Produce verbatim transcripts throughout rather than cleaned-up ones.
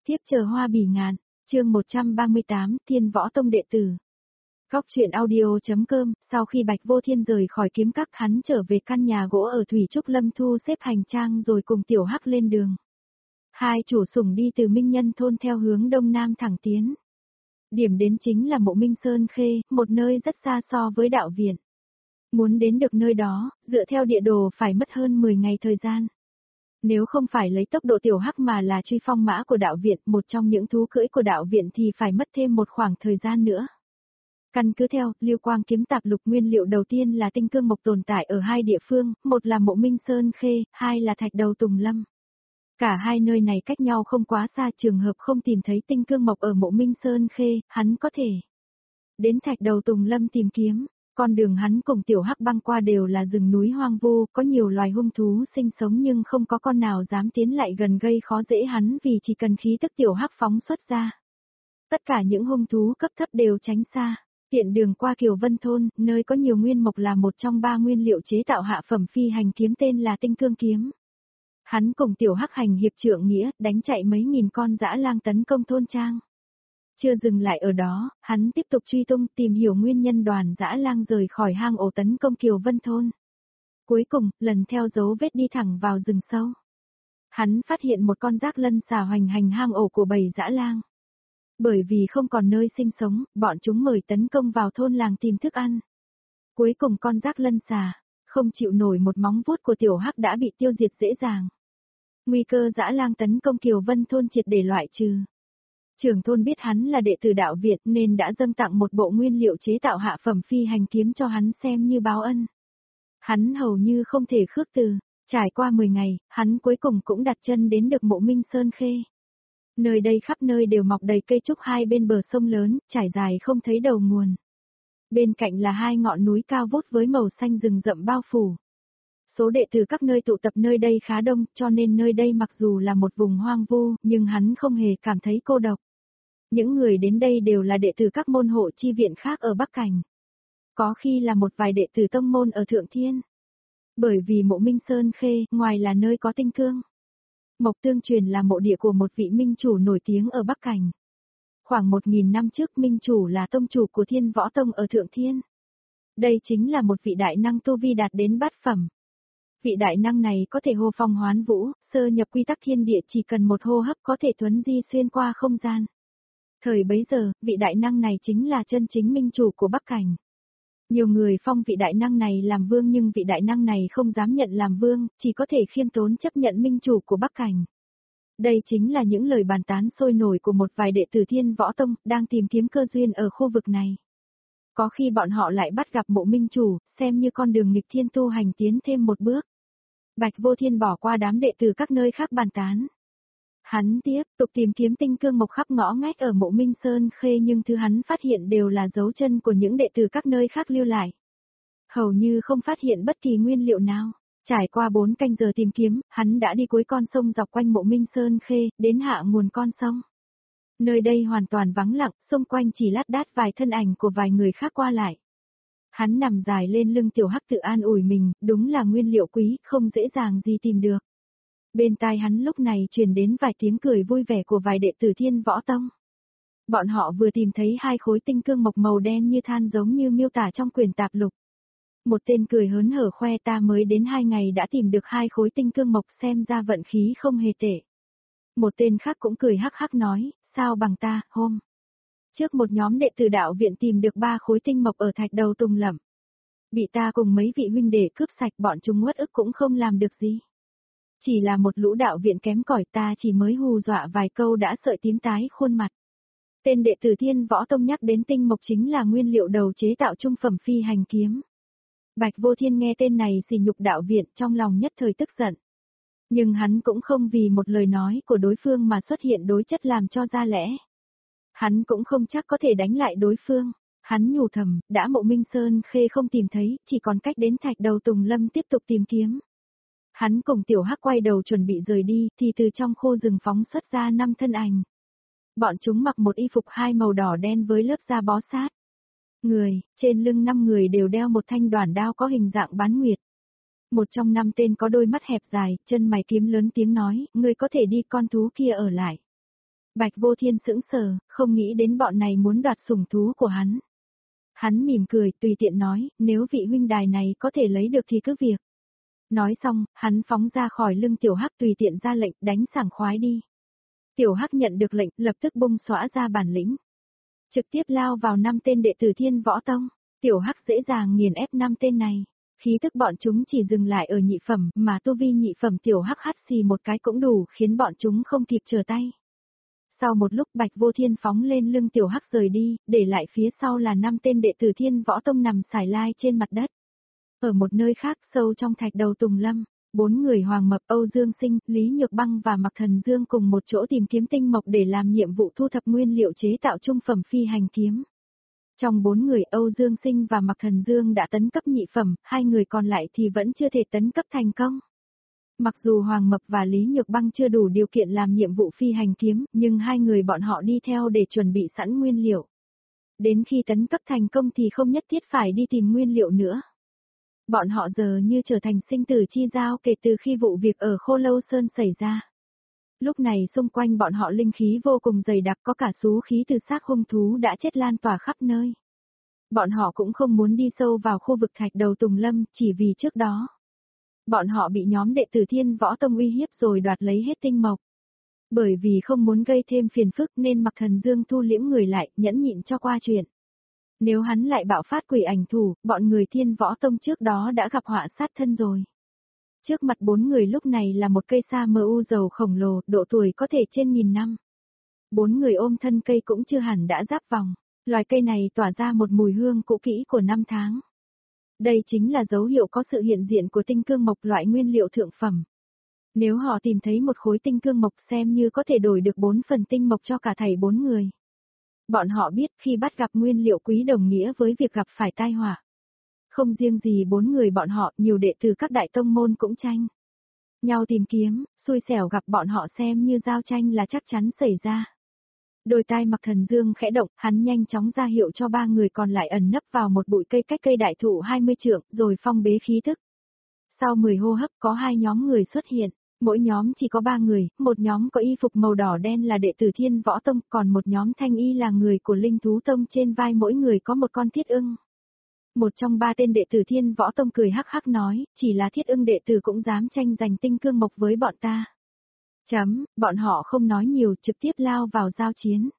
tiếp chờ hoa bỉ ngạn, chương một trăm ba mươi tám, Thiên Võ Tông đệ tử. Góc truyện audio.com, sau khi Bạch Vô Thiên rời khỏi kiếm các, hắn trở về căn nhà gỗ ở Thủy Trúc Lâm thu xếp hành trang rồi cùng Tiểu Hắc lên đường. Hai chủ sủng đi từ Minh Nhân thôn theo hướng đông nam thẳng tiến. Điểm đến chính là Mộ Minh Sơn Khê, một nơi rất xa so với đạo viện. Muốn đến được nơi đó, dựa theo địa đồ phải mất hơn mười ngày thời gian. Nếu không phải lấy tốc độ Tiểu Hắc mà là truy phong mã của đạo viện, một trong những thú cưỡi của đạo viện thì phải mất thêm một khoảng thời gian nữa. Căn cứ theo, Lưu Quang kiếm tạp lục nguyên liệu đầu tiên là tinh cương mộc tồn tại ở hai địa phương, một là Mộ Minh Sơn Khê, hai là Thạch Đầu Tùng Lâm. Cả hai nơi này cách nhau không quá xa, trường hợp không tìm thấy tinh cương mộc ở Mộ Minh Sơn Khê, hắn có thể đến Thạch Đầu Tùng Lâm tìm kiếm. Con đường hắn cùng Tiểu Hắc băng qua đều là rừng núi hoang vu, có nhiều loài hung thú sinh sống nhưng không có con nào dám tiến lại gần gây khó dễ hắn vì chỉ cần khí tức Tiểu Hắc phóng xuất ra. Tất cả những hung thú cấp thấp đều tránh xa. Tiện đường qua Kiều Vân Thôn, nơi có nhiều nguyên mộc là một trong ba nguyên liệu chế tạo hạ phẩm phi hành kiếm tên là tinh cương kiếm. Hắn cùng Tiểu Hắc hành hiệp trượng nghĩa, đánh chạy mấy nghìn con dã lang tấn công thôn trang. Chưa dừng lại ở đó, hắn tiếp tục truy tung tìm hiểu nguyên nhân đoàn dã lang rời khỏi hang ổ tấn công Kiều Vân Thôn. Cuối cùng, lần theo dấu vết đi thẳng vào rừng sâu. Hắn phát hiện một con rác lân xà hoành hành hang ổ của bầy dã lang. Bởi vì không còn nơi sinh sống, bọn chúng mời tấn công vào thôn làng tìm thức ăn. Cuối cùng con rác lân xà, không chịu nổi một móng vuốt của Tiểu Hắc đã bị tiêu diệt dễ dàng. Nguy cơ dã lang tấn công Kiều Vân Thôn triệt để loại trừ. Trưởng thôn biết hắn là đệ tử đạo Việt nên đã dâng tặng một bộ nguyên liệu chế tạo hạ phẩm phi hành kiếm cho hắn xem như báo ân. Hắn hầu như không thể khước từ, trải qua mười ngày, hắn cuối cùng cũng đặt chân đến được Mộ Minh Sơn Khê. Nơi đây khắp nơi đều mọc đầy cây trúc hai bên bờ sông lớn, trải dài không thấy đầu nguồn. Bên cạnh là hai ngọn núi cao vút với màu xanh rừng rậm bao phủ. Số đệ tử các nơi tụ tập nơi đây khá đông, cho nên nơi đây mặc dù là một vùng hoang vu, nhưng hắn không hề cảm thấy cô độc. Những người đến đây đều là đệ tử các môn hộ chi viện khác ở Bắc Cảnh. Có khi là một vài đệ tử tông môn ở Thượng Thiên. Bởi vì Mộ Minh Sơn Khê, ngoài là nơi có tinh cương mộc tương truyền là mộ địa của một vị minh chủ nổi tiếng ở Bắc Cảnh. Khoảng một nghìn năm trước minh chủ là tông chủ của Thiên Võ Tông ở Thượng Thiên. Đây chính là một vị đại năng tu vi đạt đến bát phẩm. Vị đại năng này có thể hô phong hoán vũ, sơ nhập quy tắc thiên địa chỉ cần một hô hấp có thể thuấn di xuyên qua không gian. Thời bấy giờ, vị đại năng này chính là chân chính minh chủ của Bắc Cảnh. Nhiều người phong vị đại năng này làm vương nhưng vị đại năng này không dám nhận làm vương, chỉ có thể khiêm tốn chấp nhận minh chủ của Bắc Cảnh. Đây chính là những lời bàn tán sôi nổi của một vài đệ tử Thiên Võ Tông đang tìm kiếm cơ duyên ở khu vực này. Có khi bọn họ lại bắt gặp Mộ minh chủ, xem như con đường nghịch thiên tu hành tiến thêm một bước. Bạch Vô Thiên bỏ qua đám đệ tử các nơi khác bàn tán. Hắn tiếp tục tìm kiếm tinh cương mộc khắp ngõ ngách ở Mộ Minh Sơn Khê nhưng thứ hắn phát hiện đều là dấu chân của những đệ tử các nơi khác lưu lại. Hầu như không phát hiện bất kỳ nguyên liệu nào. Trải qua bốn canh giờ tìm kiếm, hắn đã đi cuối con sông dọc quanh Mộ Minh Sơn Khê, đến hạ nguồn con sông. Nơi đây hoàn toàn vắng lặng, xung quanh chỉ lát đát vài thân ảnh của vài người khác qua lại. Hắn nằm dài lên lưng Tiểu Hắc tự an ủi mình, đúng là nguyên liệu quý, không dễ dàng gì tìm được. Bên tai hắn lúc này truyền đến vài tiếng cười vui vẻ của vài đệ tử Thiên Võ Tông. Bọn họ vừa tìm thấy hai khối tinh cương mộc màu đen như than giống như miêu tả trong quyển tạp lục. Một tên cười hớn hở khoe ta mới đến hai ngày đã tìm được hai khối tinh cương mộc xem ra vận khí không hề tệ. Một tên khác cũng cười hắc hắc nói, sao bằng ta, hôm trước một nhóm đệ tử đạo viện tìm được ba khối tinh mộc ở Thạch Đầu Tùng Lâm. Bị ta cùng mấy vị huynh đệ cướp sạch bọn chúng uất ức cũng không làm được gì. Chỉ là một lũ đạo viện kém cỏi ta chỉ mới hù dọa vài câu đã sợi tím tái khuôn mặt. Tên đệ tử Thiên Võ Tông nhắc đến tinh mộc chính là nguyên liệu đầu chế tạo trung phẩm phi hành kiếm. Bạch Vô Thiên nghe tên này sỉ nhục đạo viện trong lòng nhất thời tức giận. Nhưng hắn cũng không vì một lời nói của đối phương mà xuất hiện đối chất làm cho ra lẽ. Hắn cũng không chắc có thể đánh lại đối phương. Hắn nhủ thầm, đã Mộ Minh Sơn Khê không tìm thấy, chỉ còn cách đến Thạch Đầu Tùng Lâm tiếp tục tìm kiếm. Hắn cùng Tiểu Hắc quay đầu chuẩn bị rời đi, thì từ trong khu rừng phóng xuất ra năm thân ảnh. Bọn chúng mặc một y phục hai màu đỏ đen với lớp da bó sát. Người, trên lưng năm người đều đeo một thanh đoản đao có hình dạng bán nguyệt. Một trong năm tên có đôi mắt hẹp dài, chân mày kiếm lớn tiếng nói, ngươi có thể đi, con thú kia ở lại. Bạch Vô Thiên sững sờ, không nghĩ đến bọn này muốn đoạt sủng thú của hắn. Hắn mỉm cười, tùy tiện nói, nếu vị huynh đài này có thể lấy được thì cứ việc. Nói xong, hắn phóng ra khỏi lưng Tiểu Hắc tùy tiện ra lệnh, đánh sảng khoái đi. Tiểu Hắc nhận được lệnh, lập tức bung xõa ra bản lĩnh. Trực tiếp lao vào năm tên đệ tử Thiên Võ Tông. Tiểu Hắc dễ dàng nghiền ép năm tên này. Khí tức bọn chúng chỉ dừng lại ở nhị phẩm, mà tu vi nhị phẩm Tiểu Hắc hắt xì một cái cũng đủ khiến bọn chúng không kịp trở tay. Sau một lúc Bạch Vô Thiên phóng lên lưng Tiểu Hắc rời đi, để lại phía sau là năm tên đệ tử Thiên Võ Tông nằm xải lai trên mặt đất. Ở một nơi khác sâu trong thạch đầu Tùng Lâm, bốn người Hoàng Mập, Âu Dương Sinh, Lý Nhược Băng và Mạc Thần Dương cùng một chỗ tìm kiếm tinh mộc để làm nhiệm vụ thu thập nguyên liệu chế tạo trung phẩm phi hành kiếm. Trong bốn người Âu Dương Sinh và Mạc Thần Dương đã tấn cấp nhị phẩm, hai người còn lại thì vẫn chưa thể tấn cấp thành công. Mặc dù Hoàng Mập và Lý Nhược Băng chưa đủ điều kiện làm nhiệm vụ phi hành kiếm, nhưng hai người bọn họ đi theo để chuẩn bị sẵn nguyên liệu. Đến khi tấn cấp thành công thì không nhất thiết phải đi tìm nguyên liệu nữa. Bọn họ giờ như trở thành sinh tử chi giao kể từ khi vụ việc ở Khô Lâu Sơn xảy ra. Lúc này xung quanh bọn họ linh khí vô cùng dày đặc, có cả xú khí từ xác hung thú đã chết lan tỏa khắp nơi. Bọn họ cũng không muốn đi sâu vào khu vực thạch đầu Tùng Lâm chỉ vì trước đó. Bọn họ bị nhóm đệ tử Thiên Võ Tông uy hiếp rồi đoạt lấy hết tinh mộc. Bởi vì không muốn gây thêm phiền phức nên Mạc Thần Dương thu liễm người lại, nhẫn nhịn cho qua chuyện. Nếu hắn lại bạo phát quỷ ảnh thủ, bọn người Thiên Võ Tông trước đó đã gặp họa sát thân rồi. Trước mặt bốn người lúc này là một cây sa mờ u dầu khổng lồ, độ tuổi có thể trên nghìn năm. Bốn người ôm thân cây cũng chưa hẳn đã giáp vòng, loài cây này tỏa ra một mùi hương cũ kỹ của năm tháng. Đây chính là dấu hiệu có sự hiện diện của tinh cương mộc, loại nguyên liệu thượng phẩm. Nếu họ tìm thấy một khối tinh cương mộc xem như có thể đổi được bốn phần tinh mộc cho cả thảy bốn người. Bọn họ biết khi bắt gặp nguyên liệu quý đồng nghĩa với việc gặp phải tai họa. Không riêng gì bốn người bọn họ, nhiều đệ tử các đại tông môn cũng tranh nhau tìm kiếm, xui xẻo gặp bọn họ xem như giao tranh là chắc chắn xảy ra. Đôi tai Mạc Thần Dương khẽ động, hắn nhanh chóng ra hiệu cho ba người còn lại ẩn nấp vào một bụi cây cách cây đại thụ hai mươi trượng, rồi phong bế khí thức. Sau mười hô hấp có hai nhóm người xuất hiện, mỗi nhóm chỉ có ba người, một nhóm có y phục màu đỏ đen là đệ tử Thiên Võ Tông, còn một nhóm thanh y là người của Linh Thú Tông, trên vai mỗi người có một con thiết ưng. Một trong ba tên đệ tử Thiên Võ Tông cười hắc hắc nói, chỉ là thiết ưng đệ tử cũng dám tranh giành tinh cương mộc với bọn ta. Chấm, bọn họ không nói nhiều, trực tiếp lao vào giao chiến.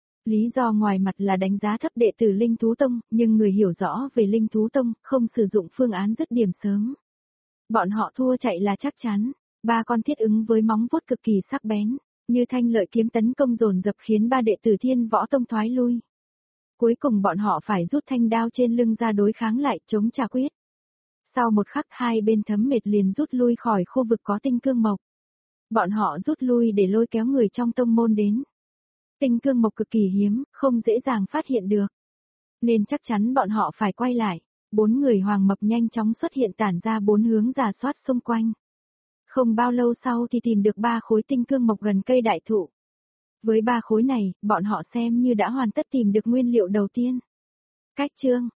Lý do ngoài mặt là đánh giá thấp đệ tử Linh Thú Tông, nhưng người hiểu rõ về Linh Thú Tông, không sử dụng phương án dứt điểm sớm. Bọn họ thua chạy là chắc chắn, ba con thiết ứng với móng vuốt cực kỳ sắc bén, như thanh lợi kiếm tấn công dồn dập khiến ba đệ tử Thiên Võ Tông thoái lui. Cuối cùng bọn họ phải rút thanh đao trên lưng ra đối kháng lại, chống trả quyết. Sau một khắc hai bên thấm mệt liền rút lui khỏi khu vực có tinh cương mộc. Bọn họ rút lui để lôi kéo người trong tông môn đến. Tinh cương mộc cực kỳ hiếm, không dễ dàng phát hiện được. Nên chắc chắn bọn họ phải quay lại. Bốn người Hoàng Mập nhanh chóng xuất hiện tản ra bốn hướng rà soát xung quanh. Không bao lâu sau thì tìm được ba khối tinh cương mộc gần cây đại thụ. Với ba khối này, bọn họ xem như đã hoàn tất tìm được nguyên liệu đầu tiên. Cách chương